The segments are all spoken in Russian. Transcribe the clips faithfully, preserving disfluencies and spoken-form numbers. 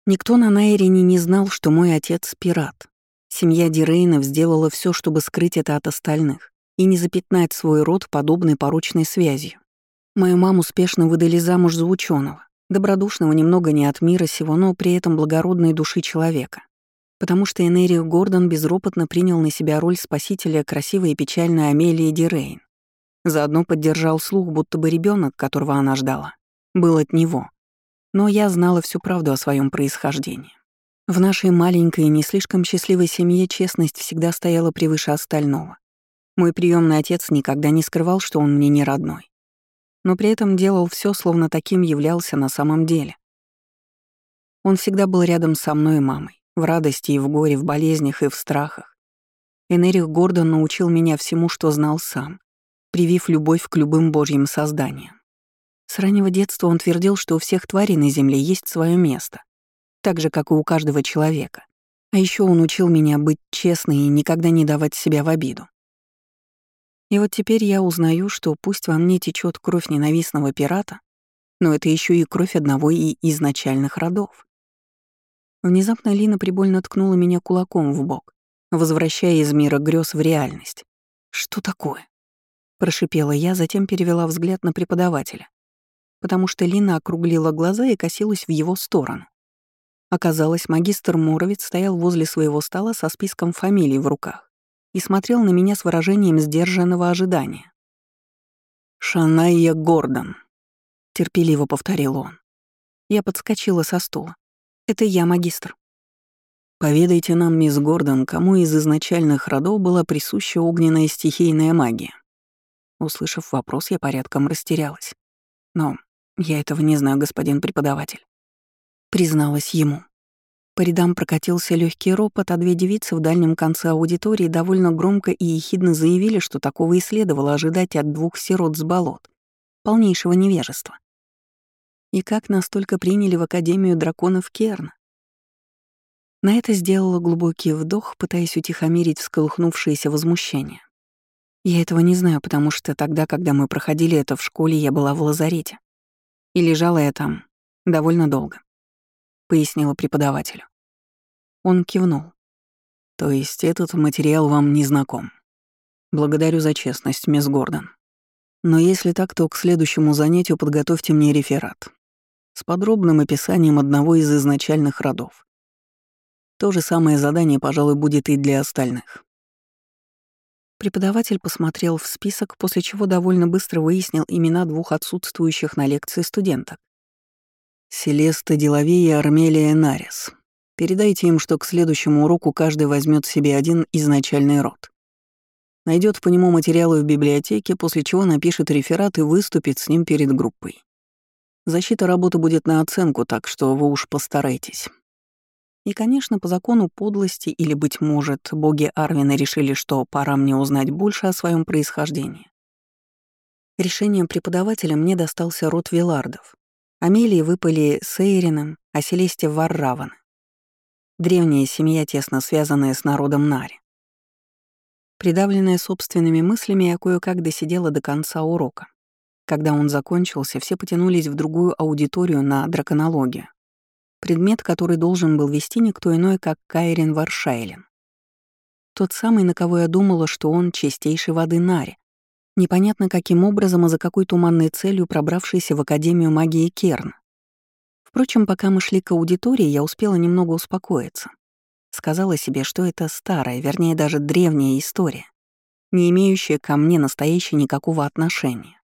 Никто на Найрине не знал, что мой отец — пират. Семья Дирейнов сделала все, чтобы скрыть это от остальных и не запятнать свой род подобной порочной связью. Мою маму успешно выдали замуж за ученого, добродушного немного не от мира сего, но при этом благородной души человека. Потому что Энерию Гордон безропотно принял на себя роль спасителя красивой и печальной Амелии Дирейн. Заодно поддержал слух, будто бы ребенок, которого она ждала, был от него. Но я знала всю правду о своем происхождении. В нашей маленькой и не слишком счастливой семье честность всегда стояла превыше остального. Мой приемный отец никогда не скрывал, что он мне не родной. Но при этом делал все, словно таким являлся на самом деле. Он всегда был рядом со мной и мамой, в радости и в горе, в болезнях и в страхах. Энерих Гордон научил меня всему, что знал сам, привив любовь к любым божьим созданиям. С раннего детства он твердил, что у всех тварей на Земле есть свое место, так же, как и у каждого человека. А еще он учил меня быть честной и никогда не давать себя в обиду. И вот теперь я узнаю, что пусть во мне течет кровь ненавистного пирата, но это еще и кровь одного и изначальных родов. Внезапно Лина прибольно ткнула меня кулаком в бок, возвращая из мира грез в реальность. «Что такое?» — прошипела я, затем перевела взгляд на преподавателя, потому что Лина округлила глаза и косилась в его сторону. Оказалось, магистр Муровец стоял возле своего стола со списком фамилий в руках и смотрел на меня с выражением сдержанного ожидания. «Шанайя Гордон», — терпеливо повторил он. Я подскочила со стула. «Это я, магистр». «Поведайте нам, мисс Гордон, кому из изначальных родов была присуща огненная стихийная магия?» Услышав вопрос, я порядком растерялась. «Но я этого не знаю, господин преподаватель», — призналась ему. По рядам прокатился легкий ропот, а две девицы в дальнем конце аудитории довольно громко и ехидно заявили, что такого и следовало ожидать от двух сирот с болот, полнейшего невежества. И как настолько приняли в Академию драконов Керна? На это сделала глубокий вдох, пытаясь утихомирить всколыхнувшееся возмущение. Я этого не знаю, потому что тогда, когда мы проходили это в школе, я была в лазарете. И лежала я там довольно долго, — пояснила преподавателю. Он кивнул. То есть этот материал вам не знаком. Благодарю за честность, мисс Гордон. Но если так, то к следующему занятию подготовьте мне реферат с подробным описанием одного из изначальных родов. То же самое задание, пожалуй, будет и для остальных. Преподаватель посмотрел в список, после чего довольно быстро выяснил имена двух отсутствующих на лекции студенток. Селеста Делавей и Армелия Нарис. Передайте им, что к следующему уроку каждый возьмет себе один изначальный род. Найдет по нему материалы в библиотеке, после чего напишет реферат и выступит с ним перед группой. Защита работы будет на оценку, так что вы уж постарайтесь. И, конечно, по закону подлости или, быть может, боги Арвина решили, что пора мне узнать больше о своем происхождении. Решением преподавателя мне достался род Вилардов. Амелии выпали с Эйрином, а Селесте — Варраван. Древняя семья, тесно связанная с народом Нари. Придавленная собственными мыслями, я кое-как досидела до конца урока. Когда он закончился, все потянулись в другую аудиторию на драконологию. Предмет, который должен был вести никто иной, как Кайрин Варшайлен. Тот самый, на кого я думала, что он чистейшей воды Нари, непонятно каким образом и за какой туманной целью пробравшийся в Академию магии Керн. Впрочем, пока мы шли к аудитории, я успела немного успокоиться. Сказала себе, что это старая, вернее, даже древняя история, не имеющая ко мне настоящей никакого отношения.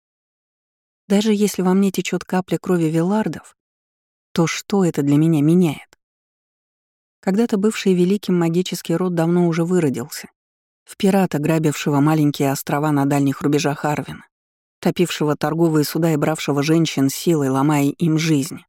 Даже если во мне течет капля крови Вилардов, то что это для меня меняет? Когда-то бывший великим магический род давно уже выродился. В пирата, грабившего маленькие острова на дальних рубежах Арвина, топившего торговые суда и бравшего женщин силой, ломая им жизнь.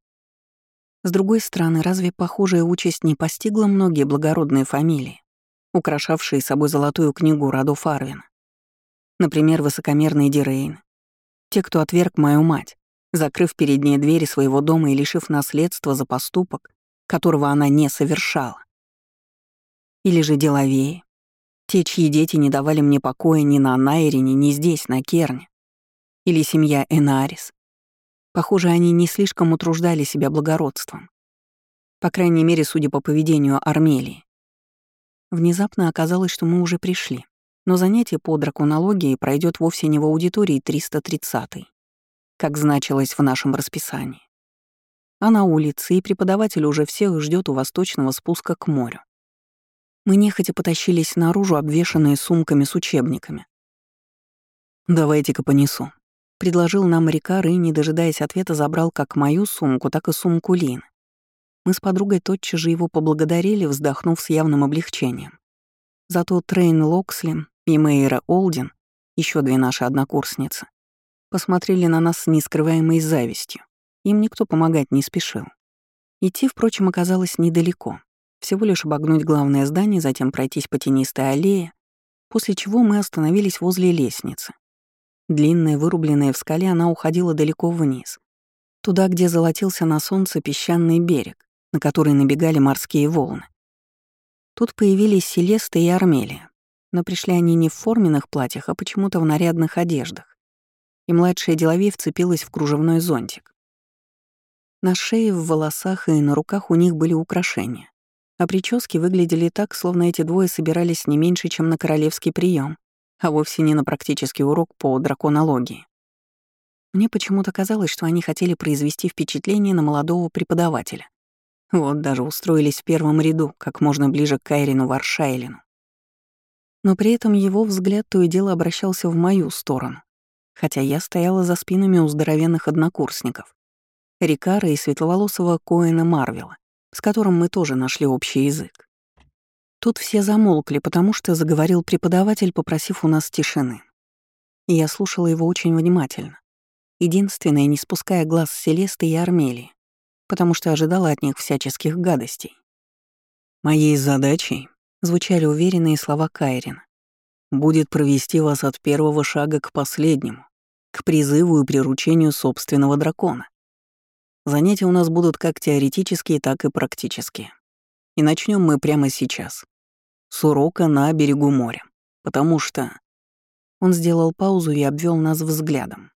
С другой стороны, разве похожая участь не постигла многие благородные фамилии, украшавшие собой золотую книгу родов Арвина? Например, высокомерные Дирейн, те, кто отверг мою мать, закрыв перед ней двери своего дома и лишив наследства за поступок, которого она не совершала. Или же Делавеи, те, чьи дети не давали мне покоя ни на Найрине, ни здесь, на Керне. Или семья Энарис. Похоже, они не слишком утруждали себя благородством. По крайней мере, судя по поведению Армелии. Внезапно оказалось, что мы уже пришли. Но занятие по драконологии пройдет вовсе не в аудитории триста тридцать, как значилось в нашем расписании, а на улице, и преподаватель уже всех ждет у восточного спуска к морю. Мы нехотя потащились наружу, обвешанные сумками с учебниками. «Давайте-ка понесу», — предложил нам Рикар и, не дожидаясь ответа, забрал как мою сумку, так и сумку Лины. Мы с подругой тотчас же его поблагодарили, вздохнув с явным облегчением. Зато Трейн Локсли и Мэйра Олдин, еще две наши однокурсницы, посмотрели на нас с нескрываемой завистью. Им никто помогать не спешил. Идти, впрочем, оказалось недалеко. Всего лишь обогнуть главное здание, затем пройтись по тенистой аллее, после чего мы остановились возле лестницы. Длинная, вырубленная в скале, она уходила далеко вниз, туда, где золотился на солнце песчаный берег, на который набегали морские волны. Тут появились Селеста и Армелия, но пришли они не в форменных платьях, а почему-то в нарядных одеждах, и младшая Деловей вцепилась в кружевной зонтик. На шее, в волосах и на руках у них были украшения, а прически выглядели так, словно эти двое собирались не меньше, чем на королевский прием, а вовсе не на практический урок по драконологии. Мне почему-то казалось, что они хотели произвести впечатление на молодого преподавателя. Вот даже устроились в первом ряду, как можно ближе к Кайрину Варшайлину. Но при этом его взгляд то и дело обращался в мою сторону, хотя я стояла за спинами у здоровенных однокурсников, Рикара и светловолосого Коэна Марвела, с которым мы тоже нашли общий язык. Тут все замолкли, потому что заговорил преподаватель, попросив у нас тишины. И я слушала его очень внимательно, единственное, не спуская глаз с Селесты и Армелии, потому что ожидала от них всяческих гадостей. «Моей задачей», — звучали уверенные слова Кайрина, «будет провести вас от первого шага к последнему, к призыву и приручению собственного дракона. Занятия у нас будут как теоретические, так и практические. И начнем мы прямо сейчас, с урока на берегу моря, потому что...» Он сделал паузу и обвел нас взглядом.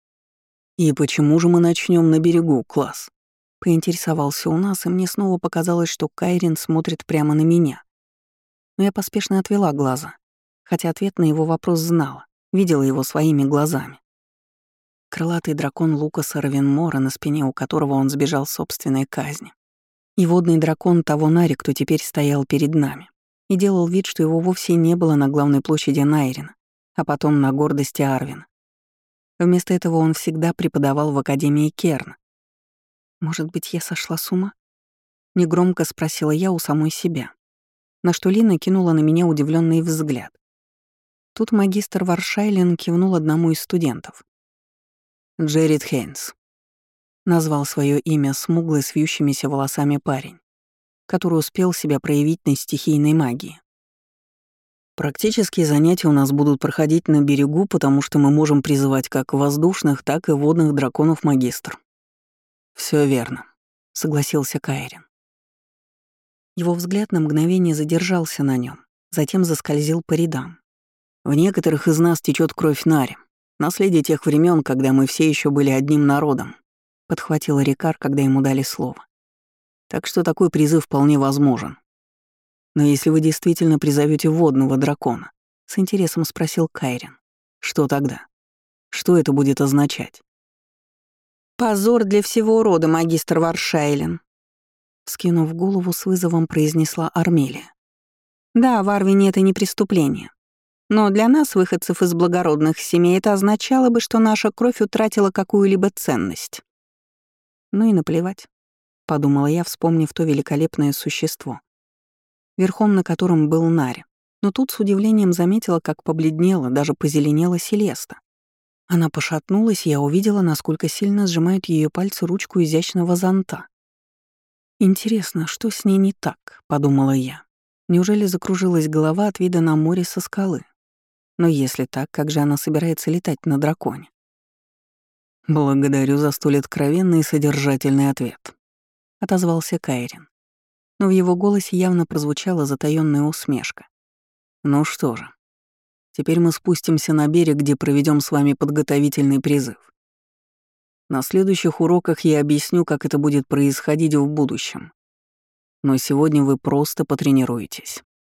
«И почему же мы начнем на берегу, класс?» Поинтересовался у нас, и мне снова показалось, что Кайрин смотрит прямо на меня. Но я поспешно отвела глаза, хотя ответ на его вопрос знала, видела его своими глазами. Крылатый дракон Лукаса Равенмора, на спине у которого он сбежал с собственной казни. И водный дракон того Нари, кто теперь стоял перед нами, и делал вид, что его вовсе не было на главной площади Найрина, а потом на гордости Арвина. Вместо этого он всегда преподавал в Академии Керн. «Может быть, я сошла с ума?» — негромко спросила я у самой себя, на что Лина кинула на меня удивленный взгляд. Тут магистр Варшайлен кивнул одному из студентов. «Джеррид Хейнс», — назвал свое имя смуглый с вьющимися волосами парень, который успел себя проявить на стихийной магии. «Практические занятия у нас будут проходить на берегу, потому что мы можем призывать как воздушных, так и водных драконов, магистр». «Всё верно», — согласился Кайрин. Его взгляд на мгновение задержался на нем, затем заскользил по рядам. «В некоторых из нас течет кровь Нари, наследие тех времен, когда мы все еще были одним народом», — подхватил Рикар, когда ему дали слово. «Так что такой призыв вполне возможен. Но если вы действительно призовете водного дракона», — с интересом спросил Кайрин, — «что тогда? Что это будет означать?» «Позор для всего рода, магистр Варшайлен», — вскинув голову, с вызовом произнесла Армелия. «Да, в Арвине это не преступление. Но для нас, выходцев из благородных семей, это означало бы, что наша кровь утратила какую-либо ценность». «Ну и наплевать», — подумала я, вспомнив то великолепное существо, верхом на котором был Нари. Но тут с удивлением заметила, как побледнела, даже позеленела Селеста. Она пошатнулась, и я увидела, насколько сильно сжимают ее пальцы ручку изящного зонта. «Интересно, что с ней не так?» — подумала я. Неужели закружилась голова от вида на море со скалы? Но если так, как же она собирается летать на драконе? «Благодарю за столь откровенный и содержательный ответ», — отозвался Кайрин. Но в его голосе явно прозвучала затаённая усмешка. «Ну что же, теперь мы спустимся на берег, где проведем с вами подготовительный призыв. На следующих уроках я объясню, как это будет происходить в будущем. но сегодня вы просто потренируетесь.